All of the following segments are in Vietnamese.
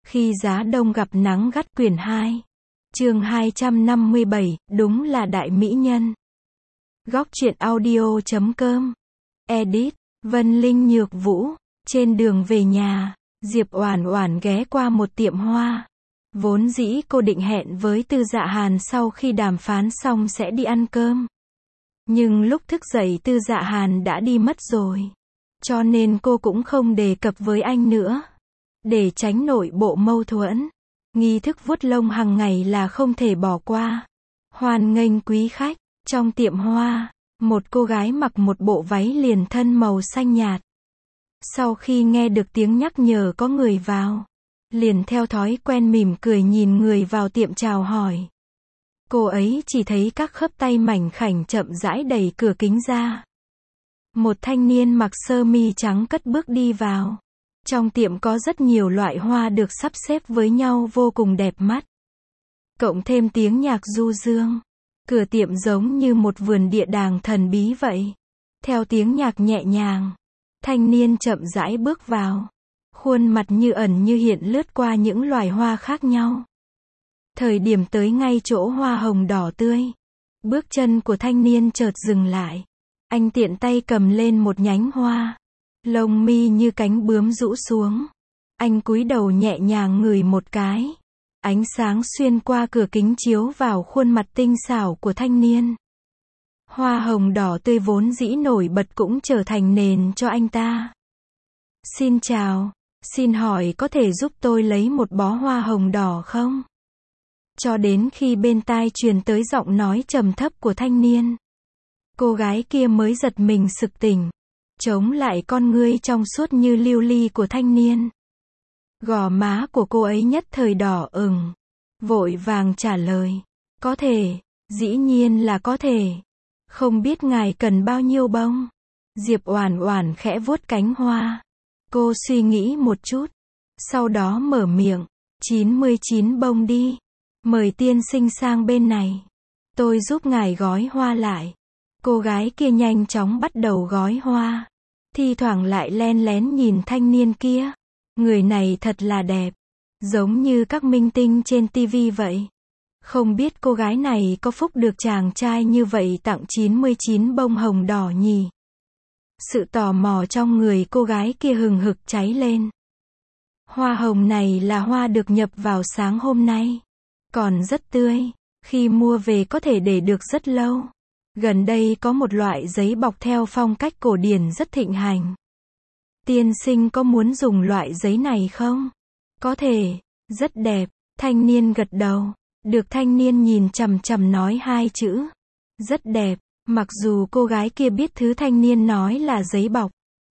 Khi giá đông gặp nắng gắt quyển 2. Chương 257, đúng là đại mỹ nhân. Góc truyện audio.com. Edit, Vân Linh Nhược Vũ. Trên đường về nhà, Diệp Oản Oản ghé qua một tiệm hoa. Vốn dĩ cô định hẹn với Tư Dạ Hàn sau khi đàm phán xong sẽ đi ăn cơm. Nhưng lúc thức dậy Tư Dạ Hàn đã đi mất rồi. Cho nên cô cũng không đề cập với anh nữa. Để tránh nội bộ mâu thuẫn, nghi thức vuốt lông hàng ngày là không thể bỏ qua. Hoan nghênh quý khách. Trong tiệm hoa, một cô gái mặc một bộ váy liền thân màu xanh nhạt. Sau khi nghe được tiếng nhắc nhở có người vào, liền theo thói quen mỉm cười nhìn người vào tiệm chào hỏi. Cô ấy chỉ thấy các khớp tay mảnh khảnh chậm rãi đẩy cửa kính ra. Một thanh niên mặc sơ mi trắng cất bước đi vào. Trong tiệm có rất nhiều loại hoa được sắp xếp với nhau vô cùng đẹp mắt. Cộng thêm tiếng nhạc du dương. Cửa tiệm giống như một vườn địa đàng thần bí vậy. Theo tiếng nhạc nhẹ nhàng, thanh niên chậm rãi bước vào. Khuôn mặt như ẩn như hiện lướt qua những loài hoa khác nhau. Thời điểm tới ngay chỗ hoa hồng đỏ tươi, bước chân của thanh niên chợt dừng lại. Anh tiện tay cầm lên một nhánh hoa. Lông mi như cánh bướm rũ xuống. Anh cúi đầu nhẹ nhàng ngửi một cái. Ánh sáng xuyên qua cửa kính chiếu vào khuôn mặt tinh xảo của thanh niên. Hoa hồng đỏ tươi vốn dĩ nổi bật cũng trở thành nền cho anh ta. Xin chào, xin hỏi có thể giúp tôi lấy một bó hoa hồng đỏ không? Cho đến khi bên tai truyền tới giọng nói trầm thấp của thanh niên. Cô gái kia mới giật mình sực tỉnh. Chống lại con ngươi trong suốt như lưu ly của thanh niên. Gò má của cô ấy nhất thời đỏ ửng. Vội vàng trả lời. Có thể, dĩ nhiên là có thể. Không biết ngài cần bao nhiêu bông? Diệp Oản Oản khẽ vuốt cánh hoa. Cô suy nghĩ một chút. Sau đó mở miệng. 99 bông đi. Mời tiên sinh sang bên này. Tôi giúp ngài gói hoa lại. Cô gái kia nhanh chóng bắt đầu gói hoa. Thi thoảng lại len lén nhìn thanh niên kia. Người này thật là đẹp. Giống như các minh tinh trên TV vậy. Không biết cô gái này có phúc được chàng trai như vậy tặng 99 bông hồng đỏ nhỉ? Sự tò mò trong người cô gái kia hừng hực cháy lên. Hoa hồng này là hoa được nhập vào sáng hôm nay. Còn rất tươi. Khi mua về có thể để được rất lâu. Gần đây có một loại giấy bọc theo phong cách cổ điển rất thịnh hành. Tiên sinh có muốn dùng loại giấy này không? Có thể, rất đẹp. Thanh niên gật đầu. Được thanh niên nhìn chằm chằm nói hai chữ. Rất đẹp. Mặc dù cô gái kia biết thứ thanh niên nói là giấy bọc.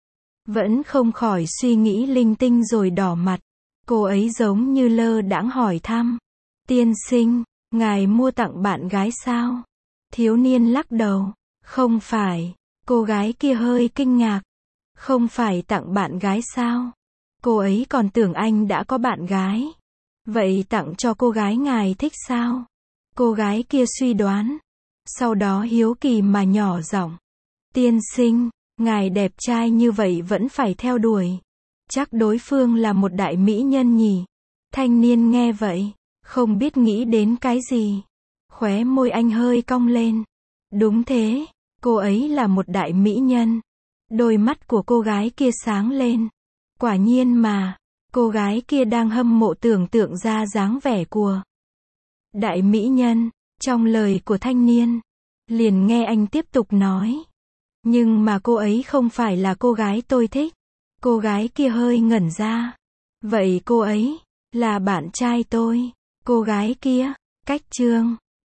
Vẫn không khỏi suy nghĩ linh tinh rồi đỏ mặt. Cô ấy giống như lơ đãng hỏi thăm. Tiên sinh, ngài mua tặng bạn gái sao? Thiếu niên lắc đầu. Không phải. Cô gái kia hơi kinh ngạc. Không phải tặng bạn gái sao? Cô ấy còn tưởng anh đã có bạn gái. Vậy tặng cho cô gái ngài thích sao? Cô gái kia suy đoán. Sau đó hiếu kỳ mà nhỏ giọng. Tiên sinh, ngài đẹp trai như vậy vẫn phải theo đuổi. Chắc đối phương là một đại mỹ nhân nhỉ? Thanh niên nghe vậy, không biết nghĩ đến cái gì. Khóe môi anh hơi cong lên. Đúng thế, cô ấy là một đại mỹ nhân. Đôi mắt của cô gái kia sáng lên. Quả nhiên mà, cô gái kia đang hâm mộ tưởng tượng ra dáng vẻ của đại mỹ nhân. Trong lời của thanh niên, liền nghe anh tiếp tục nói. Nhưng mà cô ấy không phải là cô gái tôi thích. Cô gái kia hơi ngẩn ra. Vậy cô ấy là bạn trai tôi. Cô gái kia, cách chương